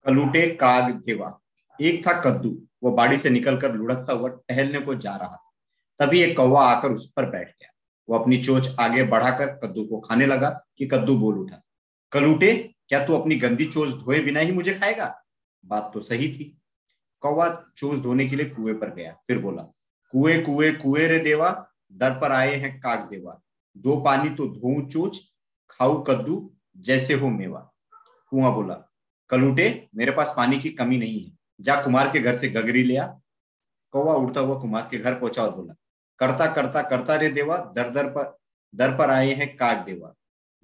कलूटे काग देवा। एक था कद्दू, वो बाड़ी से निकलकर लुढ़कता हुआ टहलने को जा रहा था। तभी एक कौवा आकर उस पर बैठ गया। वो अपनी चोंच आगे बढ़ाकर कद्दू को खाने लगा कि कद्दू बोल उठा, कलूटे, क्या तू अपनी गंदी चोंच धोए बिना ही मुझे खाएगा? बात तो सही थी। कौवा चोंच धोने के लिए कुएं पर गया, फिर बोला, कुएं कुएं कुएं रे देवा, दर पर आए हैं काग देवा। दो पानी तो धोऊं चोंच, खाऊं कद्दू जैसे हो मेवा। कुआं बोला, कलूटे, मेरे पास पानी की कमी नहीं है, जा कुमार के घर से गगरी ले आ। कौवा उड़ता हुआ कुमार के घर पहुंचा और बोला, करता करता करता रे देवा, दर पर आए हैं काग देवा।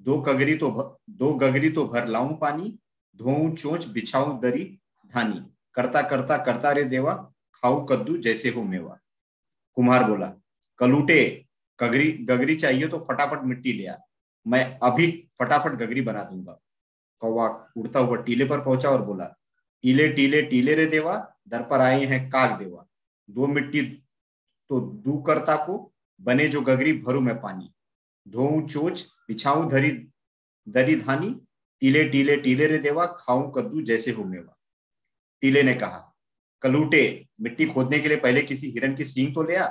दो गगरी तो भर लाऊं पानी, धोऊं चोंच बिछाऊं दरी धानी। करता करता करता रे देवा, खाऊं कद्दू जैसे हो मेवा। कुम्हार बोला, कलूटे, गगरी गगरी चाहिए तो फटाफट मिट्टी ले आ, मैं अभी फटाफट गगरी बना दूंगा। कौवा उड़ता हुआ टीले पर पहुंचा और बोला, टीले टीले टीले रे देवा, दर पर आए हैं काग देवा। दो मिट्टी तो दू करता को, बने जो गगरी भरू में पानी। धोऊं चोच बिछाऊं धरी दरी धानी। टीले टीले टीले रे देवा, खाऊं कद्दू जैसे हो मेवा। टीले ने कहा, कलूटे, मिट्टी खोदने के लिए पहले किसी हिरन की सींग तो ले आ,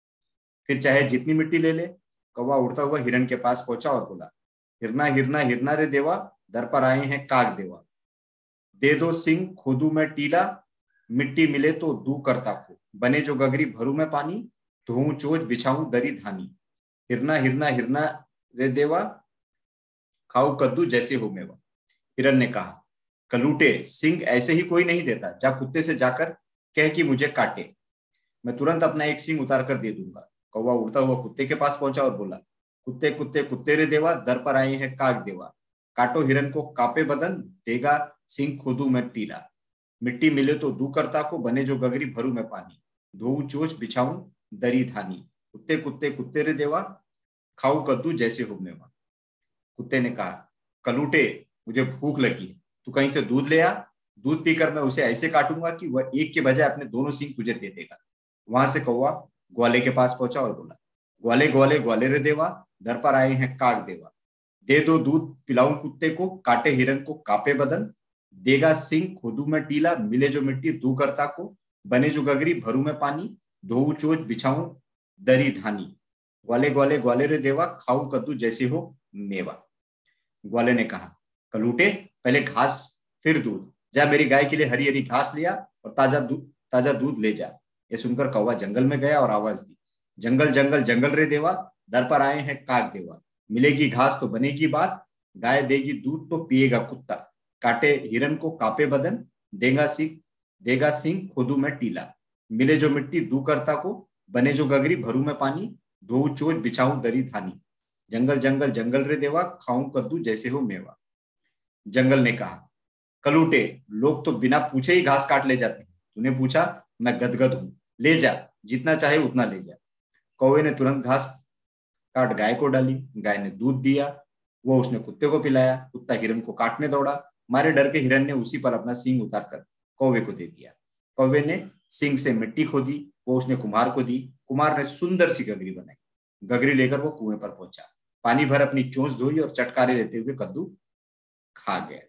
फिर चाहे जितनी मिट्टी ले ले। कौवा उड़ता हुआ हिरन के पास पहुंचा और बोला, हिरना हिरना हिरना रे देवा, दर पर आए हैं काग देवा। दे दो सिंह खोदू में टीला, मिट्टी मिले तो दू करता को, बने जो गगरी भरू में पानी। धोऊं चोच बिछाऊं दरी धानी। हिरना हिरना हिरना रे देवा, खाऊ कद्दू जैसे हो मेवा। हिरन ने कहा, कलूटे, सिंह ऐसे ही कोई नहीं देता, जा कुत्ते से जाकर कह कि मुझे काटे, मैं तुरंत अपना एक सिंह उतार कर दे दूंगा। कौवा उड़ता हुआ कुत्ते के पास पहुंचा और बोला, कुत्ते कुत्ते कुत्ते रे देवा, दर पर आए हैं काग देवा। काटो हिरन को कापे बदन, देगा सिंह खोदू में टीला। मिट्टी मिले तो दू करता को, बने जो गगरी भरू में पानी। धोऊं चोच बिछाऊं दरी धानी। कुत्ते कुत्ते कुत्ते रे देवा, खाऊ कद्दू जैसे हो मेवा। कुत्ते ने कहा, कलूटे, मुझे भूख लगी है, तू कहीं से दूध ले आ, दूध पीकर मैं उसे ऐसे काटूंगा कि वह एक के बजाय अपने दोनों सिंग तुझे दे देगा। वहां से कौवा ग्वाले के पास पहुंचा और बोला, ग्वाले ग्वाले ग्वाले रे देवा, दर पर आए हैं काग देवा। दे दो दूध पिलाऊं कुत्ते को, काटे हिरन को कापे बदन। देगा सिंह खोदू में टीला, मिले जो मिट्टी दू करता को, बने जो गगरी भरू में पानी। धोऊ चोच बिछाऊं दरी धानी। ग्वाले ग्वाले ग्वाले रे देवा, खाऊं कद्दू जैसे हो मेवा। ग्वाले ने कहा, कलूटे, पहले घास फिर दूध, जा मेरी गाय के लिए हरी हरी घास लिया और ताजा दूध ले जा। ये सुनकर कौवा जंगल में गया और आवाज दी, जंगल जंगल जंगल रे देवा, दर पर आए हैं काग देवा। मिलेगी घास तो बनेगी बात, गाय देगी दूध तो पिएगा कुत्ता। काटे हिरन को कापे बदन, देगा सिंह खोदू में टीला। मिले जो मिट्टी दू करता को, बने जो गगरी भरू में पानी। धोऊ चोच बिछाऊं दरी धानी। जंगल जंगल जंगल रे देवा, खाऊं कद्दू जैसे हो मेवा। जंगल ने कहा, कलूटे, लोग तो बिना पूछे ही घास काट ले जाते हैं, तूने पूछा, मैं गदगद हूं, ले जा, जितना चाहे उतना ले जा। कौवे ने तुरंत घास काट गाय को डाली, गाय ने दूध दिया, वो उसने कुत्ते को पिलाया। कुत्ता हिरन को काटने दौड़ा, मारे डर के हिरन ने उसी पर अपना सींग उतारकर कौवे को दे दिया। कौवे ने सींग से मिट्टी खोदी, वो उसने कुम्हार को दी। कुम्हार ने सुंदर सी गगरी बनाई। गगरी लेकर वो कुएं पर पहुंचा, पानी भर अपनी चोंच धोई और चटकारे लेते हुए कद्दू खा गया।